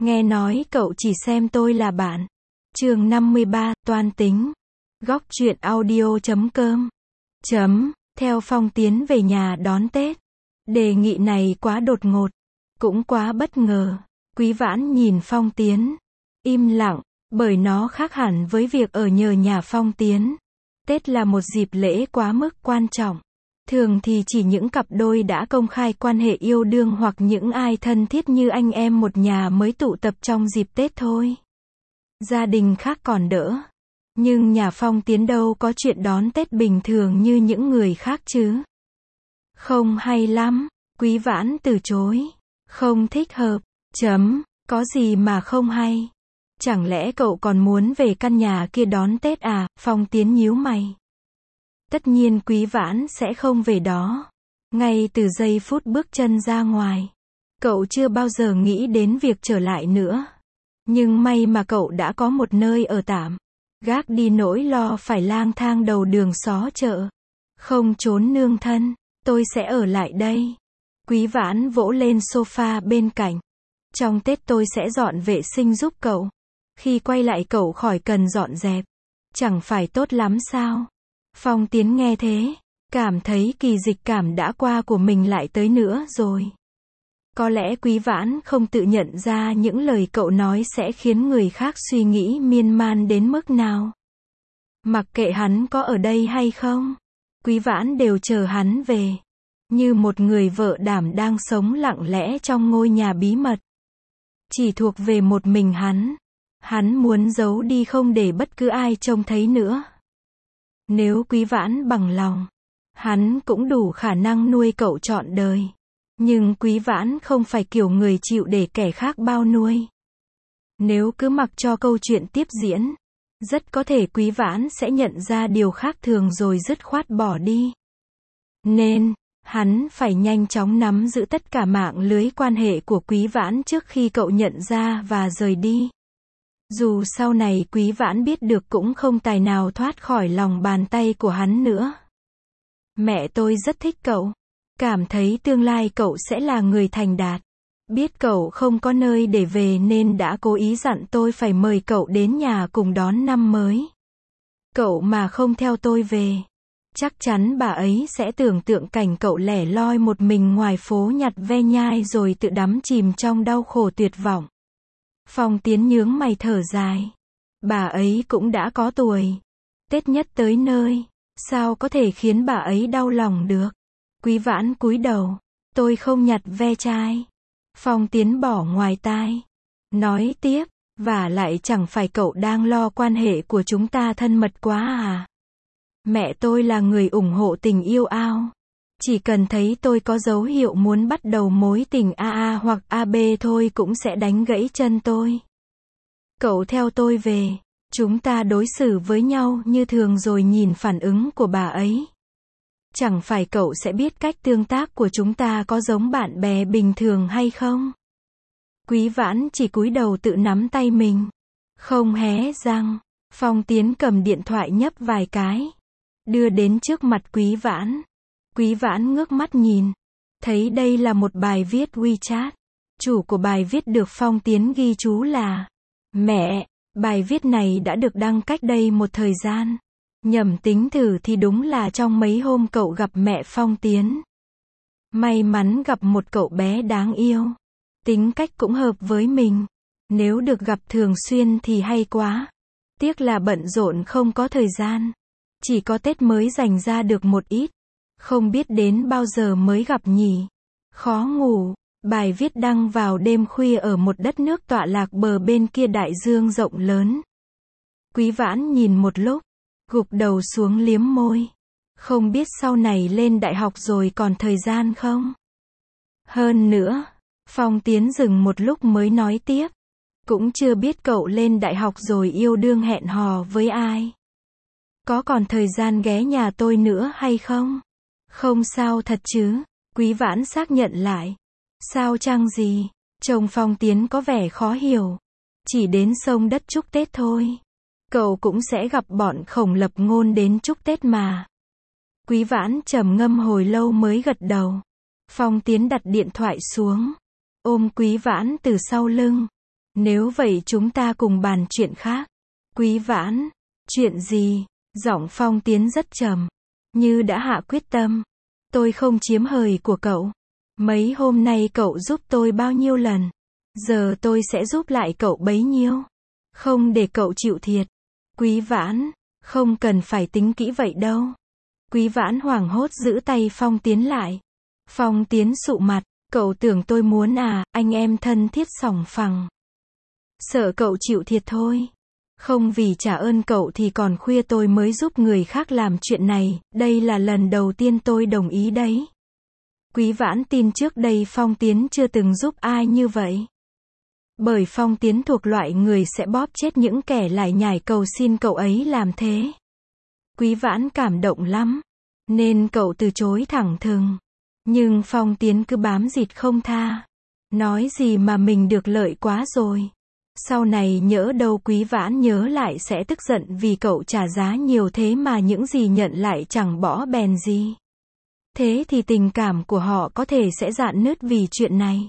Nghe nói cậu chỉ xem tôi là bạn. Chương 53, toan tính. Góc truyện audio.com. Theo Phong Tiến về nhà đón Tết. Đề nghị này quá đột ngột, cũng quá bất ngờ. Quý Vãn nhìn Phong Tiến, im lặng, bởi nó khác hẳn với việc ở nhờ nhà Phong Tiến. Tết là một dịp lễ quá mức quan trọng. Thường thì chỉ những cặp đôi đã công khai quan hệ yêu đương hoặc những ai thân thiết như anh em một nhà mới tụ tập trong dịp Tết thôi. Gia đình khác còn đỡ. Nhưng nhà Phong Tiến đâu có chuyện đón Tết bình thường như những người khác chứ. Không hay lắm, Quý Vãn từ chối. Không thích hợp. Có gì mà không hay? Chẳng lẽ cậu còn muốn về căn nhà kia đón Tết à? Phong Tiến nhíu mày. Tất nhiên Quý Vãn sẽ không về đó. Ngay từ giây phút bước chân ra ngoài, cậu chưa bao giờ nghĩ đến việc trở lại nữa. Nhưng may mà cậu đã có một nơi ở tạm, gác đi nỗi lo phải lang thang đầu đường xó chợ, không trốn nương thân. Tôi sẽ ở lại đây. Quý Vãn vỗ lên sofa bên cạnh. Trong Tết tôi sẽ dọn vệ sinh giúp cậu. Khi quay lại cậu khỏi cần dọn dẹp. Chẳng phải tốt lắm sao? Phong Tiến nghe thế, cảm thấy kỳ dịch cảm đã qua của mình lại tới nữa rồi. Có lẽ Quý Vãn không tự nhận ra những lời cậu nói sẽ khiến người khác suy nghĩ miên man đến mức nào. Mặc kệ hắn có ở đây hay không, Quý Vãn đều chờ hắn về. Như một người vợ đảm đang sống lặng lẽ trong ngôi nhà bí mật. Chỉ thuộc về một mình hắn. Hắn muốn giấu đi không để bất cứ ai trông thấy nữa. Nếu Quý Vãn bằng lòng, hắn cũng đủ khả năng nuôi cậu trọn đời. Nhưng Quý Vãn không phải kiểu người chịu để kẻ khác bao nuôi. Nếu cứ mặc cho câu chuyện tiếp diễn, rất có thể Quý Vãn sẽ nhận ra điều khác thường rồi dứt khoát bỏ đi. Nên, hắn phải nhanh chóng nắm giữ tất cả mạng lưới quan hệ của Quý Vãn trước khi cậu nhận ra và rời đi. Dù sau này Quý Vãn biết được cũng không tài nào thoát khỏi lòng bàn tay của hắn nữa. Mẹ tôi rất thích cậu. Cảm thấy tương lai cậu sẽ là người thành đạt. Biết cậu không có nơi để về nên đã cố ý dặn tôi phải mời cậu đến nhà cùng đón năm mới. Cậu mà không theo tôi về, chắc chắn bà ấy sẽ tưởng tượng cảnh cậu lẻ loi một mình ngoài phố nhặt ve nhai rồi tự đắm chìm trong đau khổ tuyệt vọng. Phong Tiến nhướng mày thở dài. Bà ấy cũng đã có tuổi. Tết nhất tới nơi, sao có thể khiến bà ấy đau lòng được? Quý Vãn cúi đầu. Tôi không nhặt ve chai. Phong Tiến bỏ ngoài tai. Nói tiếp, vả lại chẳng phải cậu đang lo quan hệ của chúng ta thân mật quá à? Mẹ tôi là người ủng hộ tình yêu ao. Chỉ cần thấy tôi có dấu hiệu muốn bắt đầu mối tình AA hoặc AB thôi cũng sẽ đánh gãy chân tôi. Cậu theo tôi về, chúng ta đối xử với nhau như thường rồi nhìn phản ứng của bà ấy. Chẳng phải cậu sẽ biết cách tương tác của chúng ta có giống bạn bè bình thường hay không? Quý Vãn chỉ cúi đầu tự nắm tay mình. Không hé răng. Phong Tiến cầm điện thoại nhấp vài cái. Đưa đến trước mặt Quý Vãn. Quý Vãn ngước mắt nhìn. Thấy đây là một bài viết WeChat. Chủ của bài viết được Phong Tiến ghi chú là Mẹ. Bài viết này đã được đăng cách đây một thời gian. Nhầm tính thử thì đúng là trong mấy hôm cậu gặp mẹ Phong Tiến. May mắn gặp một cậu bé đáng yêu. Tính cách cũng hợp với mình. Nếu được gặp thường xuyên thì hay quá. Tiếc là bận rộn không có thời gian. Chỉ có Tết mới dành ra được một ít. Không biết đến bao giờ mới gặp nhỉ. Khó ngủ. Bài viết đăng vào đêm khuya ở một đất nước tọa lạc bờ bên kia đại dương rộng lớn. Quý Vãn nhìn một lúc, gục đầu xuống liếm môi. Không biết sau này lên đại học rồi còn thời gian không? Hơn nữa, Phong Tiến dừng một lúc mới nói tiếp. Cũng chưa biết cậu lên đại học rồi yêu đương hẹn hò với ai. Có còn thời gian ghé nhà tôi nữa hay không? Không sao thật chứ? Quý Vãn xác nhận lại. Sao chăng gì? Chồng Phong Tiến có vẻ khó hiểu. Chỉ đến sông đất chúc Tết thôi. Cậu cũng sẽ gặp bọn Khổng Lập Ngôn đến chúc Tết mà. Quý Vãn trầm ngâm hồi lâu mới gật đầu. Phong Tiến đặt điện thoại xuống. Ôm Quý Vãn từ sau lưng. Nếu vậy chúng ta cùng bàn chuyện khác. Quý Vãn, chuyện gì? Giọng Phong Tiến rất trầm, như đã hạ quyết tâm. Tôi không chiếm hời của cậu. Mấy hôm nay cậu giúp tôi bao nhiêu lần, giờ tôi sẽ giúp lại cậu bấy nhiêu. Không để cậu chịu thiệt. Quý Vãn, không cần phải tính kỹ vậy đâu. Quý Vãn hoảng hốt giữ tay Phong Tiến lại. Phong Tiến sụ mặt, cậu tưởng tôi muốn à, anh em thân thiết sòng phẳng. Sợ cậu chịu thiệt thôi. Không vì trả ơn cậu thì còn khuya tôi mới giúp người khác làm chuyện này, đây là lần đầu tiên tôi đồng ý đấy. Quý Vãn tin trước đây Phong Tiến chưa từng giúp ai như vậy. Bởi Phong Tiến thuộc loại người sẽ bóp chết những kẻ lải nhải cầu xin cậu ấy làm thế. Quý Vãn cảm động lắm, nên cậu từ chối thẳng thừng. Nhưng Phong Tiến cứ bám dịt không tha. Nói gì mà mình được lợi quá rồi. Sau này nhỡ đâu Quý Vãn nhớ lại sẽ tức giận vì cậu trả giá nhiều thế mà những gì nhận lại chẳng bỏ bèn gì. Thế thì tình cảm của họ có thể sẽ rạn nứt vì chuyện này.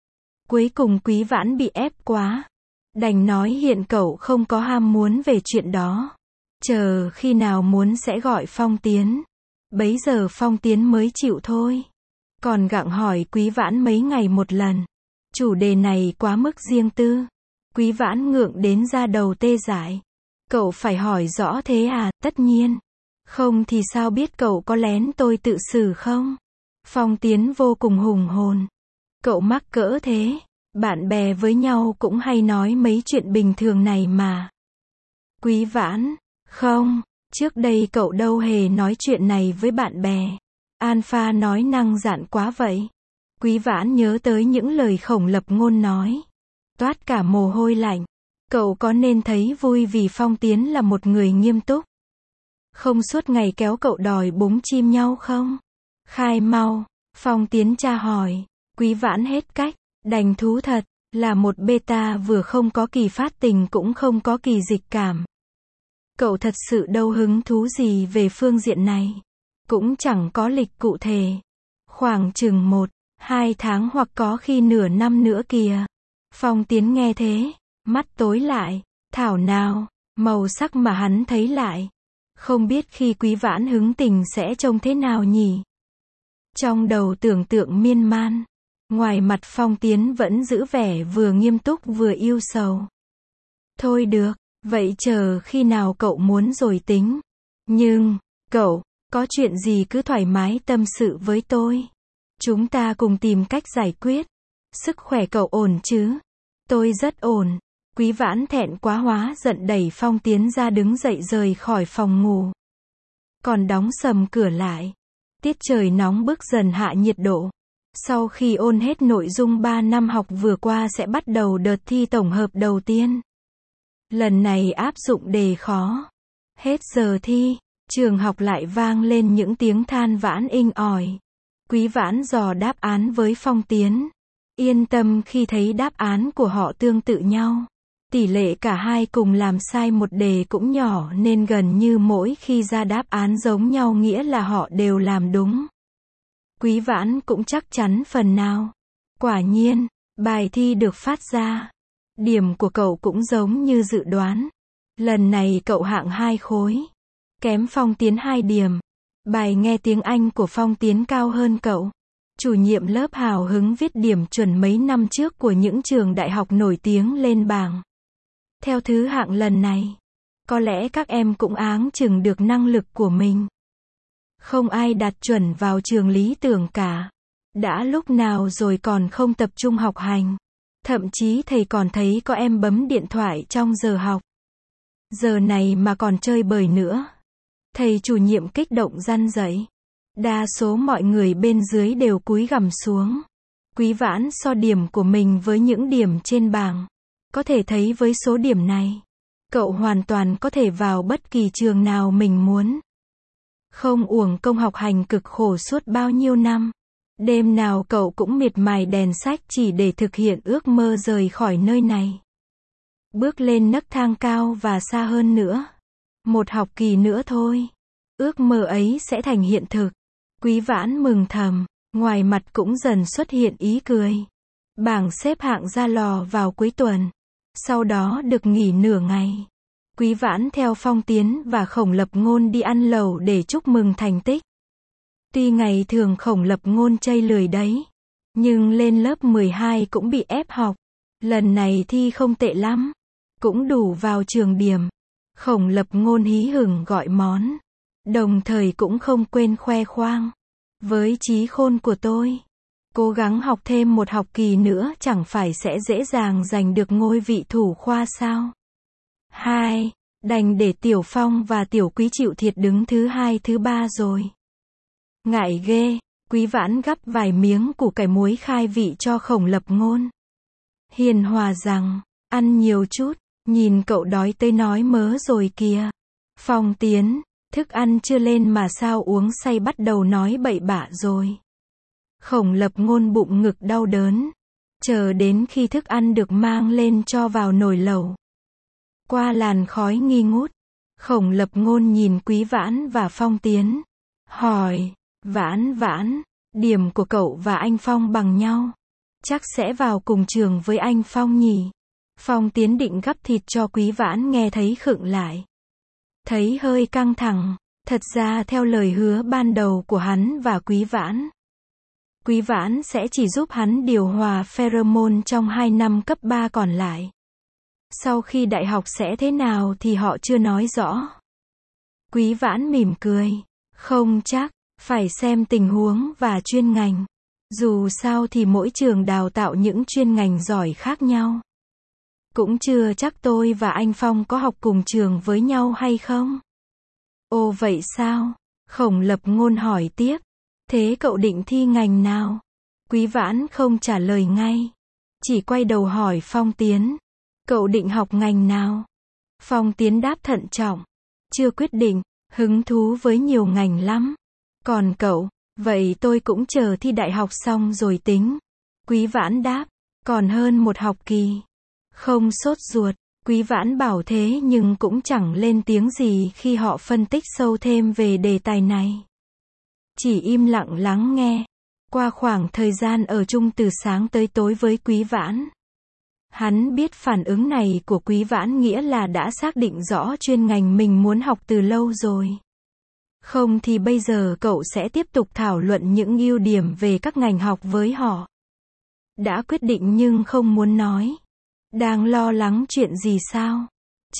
Cuối cùng Quý Vãn bị ép quá. Đành nói hiện cậu không có ham muốn về chuyện đó. Chờ khi nào muốn sẽ gọi Phong Tiến. Bấy giờ Phong Tiến mới chịu thôi. Còn gặng hỏi Quý Vãn mấy ngày một lần. Chủ đề này quá mức riêng tư. Quý Vãn ngượng đến da đầu tê dại. Cậu phải hỏi rõ thế à? Tất nhiên. Không thì sao biết cậu có lén tôi tự xử không? Phong Tiến vô cùng hùng hồn. Cậu mắc cỡ thế. Bạn bè với nhau cũng hay nói mấy chuyện bình thường này mà. Quý Vãn, không, trước đây cậu đâu hề nói chuyện này với bạn bè. Alpha nói năng dạn quá vậy. Quý Vãn nhớ tới những lời Khổng Lập Ngôn nói. Toát cả mồ hôi lạnh. Cậu có nên thấy vui vì Phong Tiến là một người nghiêm túc? Không suốt ngày kéo cậu đòi búng chim nhau không? Khai mau, Phong Tiến tra hỏi. Quý Vãn hết cách, đành thú thật, là một beta vừa không có kỳ phát tình cũng không có kỳ dịch cảm. Cậu thật sự đâu hứng thú gì về phương diện này. Cũng chẳng có lịch cụ thể. Khoảng chừng 1-2 tháng hoặc có khi nửa năm nữa kìa. Phong Tiến nghe thế, mắt tối lại, thảo nào, màu sắc mà hắn thấy lại. Không biết khi Quý Vãn hứng tình sẽ trông thế nào nhỉ? Trong đầu tưởng tượng miên man. Ngoài mặt Phong Tiến vẫn giữ vẻ vừa nghiêm túc vừa yêu sầu. Thôi được, vậy chờ khi nào cậu muốn rồi tính. Nhưng, cậu, có chuyện gì cứ thoải mái tâm sự với tôi. Chúng ta cùng tìm cách giải quyết. Sức khỏe cậu ổn chứ? Tôi rất ổn. Quý Vãn thẹn quá hóa giận đẩy Phong Tiến ra đứng dậy rời khỏi phòng ngủ. Còn đóng sầm cửa lại. Tiết trời nóng bức dần hạ nhiệt độ. Sau khi ôn hết nội dung 3 năm học vừa qua sẽ bắt đầu đợt thi tổng hợp đầu tiên. Lần này áp dụng đề khó. Hết giờ thi, trường học lại vang lên những tiếng than vãn inh ỏi. Quý Vãn dò đáp án với Phong Tiến. Yên tâm khi thấy đáp án của họ tương tự nhau. Tỷ lệ cả hai cùng làm sai một đề cũng nhỏ nên gần như mỗi khi ra đáp án giống nhau nghĩa là họ đều làm đúng. Quý Vãn cũng chắc chắn phần nào. Quả nhiên, bài thi được phát ra. Điểm của cậu cũng giống như dự đoán. Lần này cậu hạng 2 khối. Kém Phong Tiến 2 điểm. Bài nghe tiếng Anh của Phong Tiến cao hơn cậu. Chủ nhiệm lớp hào hứng viết điểm chuẩn mấy năm trước của những trường đại học nổi tiếng lên bảng. Theo thứ hạng lần này, có lẽ các em cũng áng chừng được năng lực của mình. Không ai đạt chuẩn vào trường lý tưởng cả. Đã lúc nào rồi còn không tập trung học hành. Thậm chí thầy còn thấy có em bấm điện thoại trong giờ học. Giờ này mà còn chơi bời nữa. Thầy chủ nhiệm kích động răn dạy. Đa số mọi người bên dưới đều cúi gằm xuống. Quý Vãn so điểm của mình với những điểm trên bảng. Có thể thấy với số điểm này, cậu hoàn toàn có thể vào bất kỳ trường nào mình muốn. Không uổng công học hành cực khổ suốt bao nhiêu năm. Đêm nào cậu cũng miệt mài đèn sách chỉ để thực hiện ước mơ rời khỏi nơi này. Bước lên nấc thang cao và xa hơn nữa. Một học kỳ nữa thôi. Ước mơ ấy sẽ thành hiện thực. Quý Vãn mừng thầm, ngoài mặt cũng dần xuất hiện ý cười. Bảng xếp hạng ra lò vào cuối tuần. Sau đó được nghỉ nửa ngày. Quý Vãn theo Phong Tiến và Khổng Lập Ngôn đi ăn lẩu để chúc mừng thành tích. Tuy ngày thường Khổng Lập Ngôn chây lười đấy, nhưng lên lớp 12 cũng bị ép học. Lần này thi không tệ lắm, cũng đủ vào trường điểm. Khổng Lập Ngôn hí hửng gọi món, đồng thời cũng không quên khoe khoang. Với trí khôn của tôi, cố gắng học thêm một học kỳ nữa chẳng phải sẽ dễ dàng giành được ngôi vị thủ khoa sao? 2. Đành để Tiểu Phong và Tiểu Quý chịu thiệt đứng thứ 2 thứ 3 rồi. Ngại ghê, Quý Vãn gắp vài miếng củ cải muối khai vị cho Khổng Lập Ngôn. Hiền hòa rằng, ăn nhiều chút, nhìn cậu đói tới nói mớ rồi kìa. Phong Tiến, thức ăn chưa lên mà sao uống say bắt đầu nói bậy bạ rồi. Khổng Lập Ngôn bụng ngực đau đớn, chờ đến khi thức ăn được mang lên cho vào nồi lẩu. Qua làn khói nghi ngút, Khổng Lập Ngôn nhìn Quý Vãn và Phong Tiến, hỏi, Vãn, điểm của cậu và anh Phong bằng nhau. Chắc sẽ vào cùng trường với anh Phong nhỉ? Phong Tiến định gắp thịt cho Quý Vãn nghe thấy khựng lại. Thấy hơi căng thẳng, thật ra theo lời hứa ban đầu của hắn và Quý Vãn sẽ chỉ giúp hắn điều hòa pheromone trong 2 năm cấp 3 còn lại. Sau khi đại học sẽ thế nào thì họ chưa nói rõ. Quý Vãn mỉm cười, không chắc, phải xem tình huống và chuyên ngành. Dù sao thì mỗi trường đào tạo những chuyên ngành giỏi khác nhau. Cũng chưa chắc tôi và anh Phong có học cùng trường với nhau hay không? Ồ vậy sao? Khổng Lập Ngôn hỏi tiếp. Thế cậu định thi ngành nào? Quý Vãn không trả lời ngay, chỉ quay đầu hỏi Phong Tiến. Cậu định học ngành nào? Phong Tiến đáp thận trọng. Chưa quyết định, hứng thú với nhiều ngành lắm. Còn cậu? Vậy tôi cũng chờ thi đại học xong rồi tính. Quý Vãn đáp. Còn hơn một học kỳ. Không sốt ruột. Quý Vãn bảo thế nhưng cũng chẳng lên tiếng gì khi họ phân tích sâu thêm về đề tài này. Chỉ im lặng lắng nghe. Qua khoảng thời gian ở chung từ sáng tới tối với Quý Vãn, hắn biết phản ứng này của Quý Vãn nghĩa là đã xác định rõ chuyên ngành mình muốn học từ lâu rồi. Không thì bây giờ cậu sẽ tiếp tục thảo luận những ưu điểm về các ngành học với họ. Đã quyết định nhưng không muốn nói. Đang lo lắng chuyện gì sao?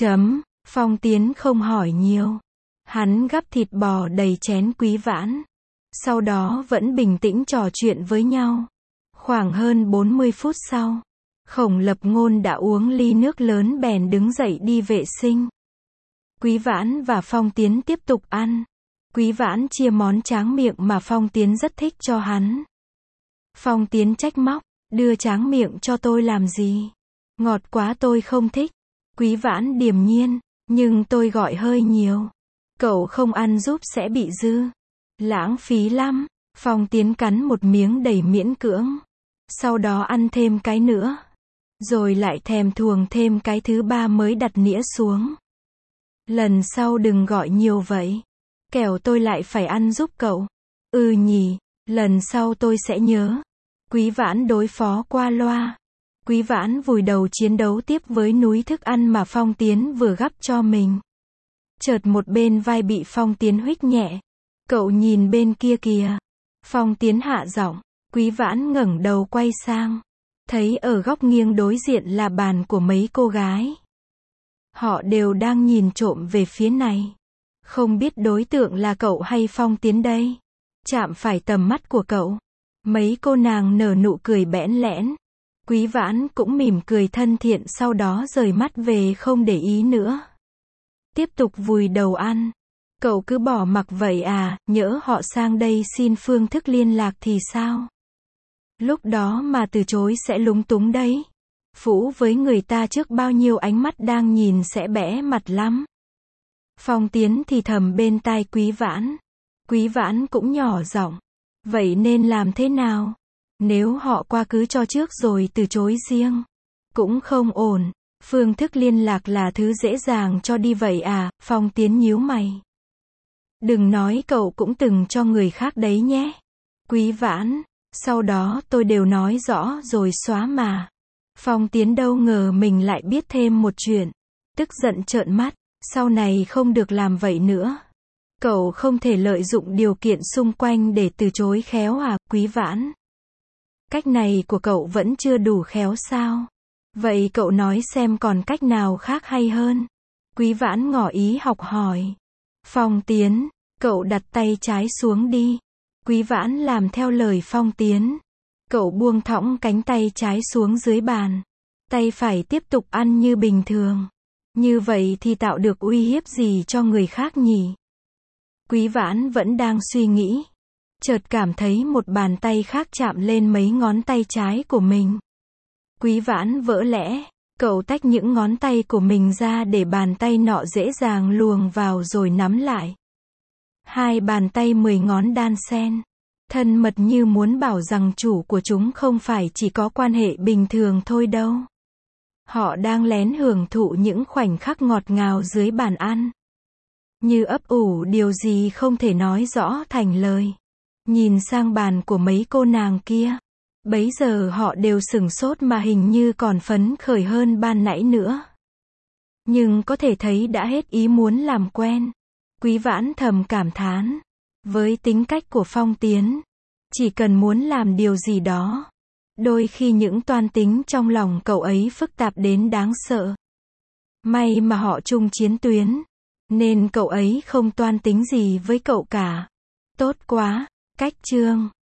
Phong Tiến không hỏi nhiều. Hắn gắp thịt bò đầy chén Quý Vãn. Sau đó vẫn bình tĩnh trò chuyện với nhau. Khoảng hơn 40 phút sau, Khổng Lập Ngôn đã uống ly nước lớn bèn đứng dậy đi vệ sinh. Quý Vãn và Phong Tiến tiếp tục ăn. Quý Vãn chia món tráng miệng mà Phong Tiến rất thích cho hắn. Phong Tiến trách móc, đưa tráng miệng cho tôi làm gì? Ngọt quá tôi không thích. Quý Vãn điềm nhiên, nhưng tôi gọi hơi nhiều. Cậu không ăn giúp sẽ bị dư. Lãng phí lắm. Phong Tiến cắn một miếng đầy miễn cưỡng. Sau đó ăn thêm cái nữa. Rồi lại thèm thuồng thêm cái thứ 3 mới đặt nĩa xuống. Lần sau đừng gọi nhiều vậy. Kẻo tôi lại phải ăn giúp cậu. Ừ nhỉ, lần sau tôi sẽ nhớ. Quý Vãn đối phó qua loa. Quý Vãn vùi đầu chiến đấu tiếp với núi thức ăn mà Phong Tiến vừa gắp cho mình. Chợt một bên vai bị Phong Tiến huých nhẹ. Cậu nhìn bên kia kìa. Phong Tiến hạ giọng. Quý Vãn ngẩng đầu quay sang. Thấy ở góc nghiêng đối diện là bàn của mấy cô gái. Họ đều đang nhìn trộm về phía này. Không biết đối tượng là cậu hay Phong Tiến đây. Chạm phải tầm mắt của cậu. Mấy cô nàng nở nụ cười bẽn lẽn. Quý Vãn cũng mỉm cười thân thiện sau đó rời mắt về không để ý nữa. Tiếp tục vùi đầu ăn. Cậu cứ bỏ mặc vậy à, nhỡ họ sang đây xin phương thức liên lạc thì sao? Lúc đó mà từ chối sẽ lúng túng đấy. Phũ với người ta trước bao nhiêu ánh mắt đang nhìn sẽ bẽ mặt lắm. Phong Tiến thì thầm bên tai Quý Vãn. Quý Vãn cũng nhỏ giọng. Vậy nên làm thế nào? Nếu họ qua cứ cho trước rồi từ chối riêng. Cũng không ổn. Phương thức liên lạc là thứ dễ dàng cho đi vậy à? Phong Tiến nhíu mày. Đừng nói cậu cũng từng cho người khác đấy nhé. Quý Vãn. Sau đó tôi đều nói rõ rồi xóa mà. Phong Tiến đâu ngờ mình lại biết thêm một chuyện. Tức giận trợn mắt, sau này không được làm vậy nữa. Cậu không thể lợi dụng điều kiện xung quanh để từ chối khéo à, Quý Vãn? Cách này của cậu vẫn chưa đủ khéo sao? Vậy cậu nói xem còn cách nào khác hay hơn? Quý Vãn ngỏ ý học hỏi. Phong Tiến, cậu đặt tay trái xuống đi. Quý Vãn làm theo lời Phong Tiến. Cậu buông thõng cánh tay trái xuống dưới bàn. Tay phải tiếp tục ăn như bình thường. Như vậy thì tạo được uy hiếp gì cho người khác nhỉ? Quý Vãn vẫn đang suy nghĩ. Chợt cảm thấy một bàn tay khác chạm lên mấy ngón tay trái của mình. Quý Vãn vỡ lẽ. Cậu tách những ngón tay của mình ra để bàn tay nọ dễ dàng luồn vào rồi nắm lại. Hai bàn tay 10 ngón đan xen. Thân mật như muốn bảo rằng chủ của chúng không phải chỉ có quan hệ bình thường thôi đâu. Họ đang lén hưởng thụ những khoảnh khắc ngọt ngào dưới bàn ăn. Như ấp ủ điều gì không thể nói rõ thành lời. Nhìn sang bàn của mấy cô nàng kia. Bấy giờ họ đều sửng sốt mà hình như còn phấn khởi hơn ban nãy nữa. Nhưng có thể thấy đã hết ý muốn làm quen. Quý Vãn thầm cảm thán. Với tính cách của Phong Tiến, chỉ cần muốn làm điều gì đó, đôi khi những toan tính trong lòng cậu ấy phức tạp đến đáng sợ. May mà họ chung chiến tuyến, nên cậu ấy không toan tính gì với cậu cả. Tốt quá, cách chương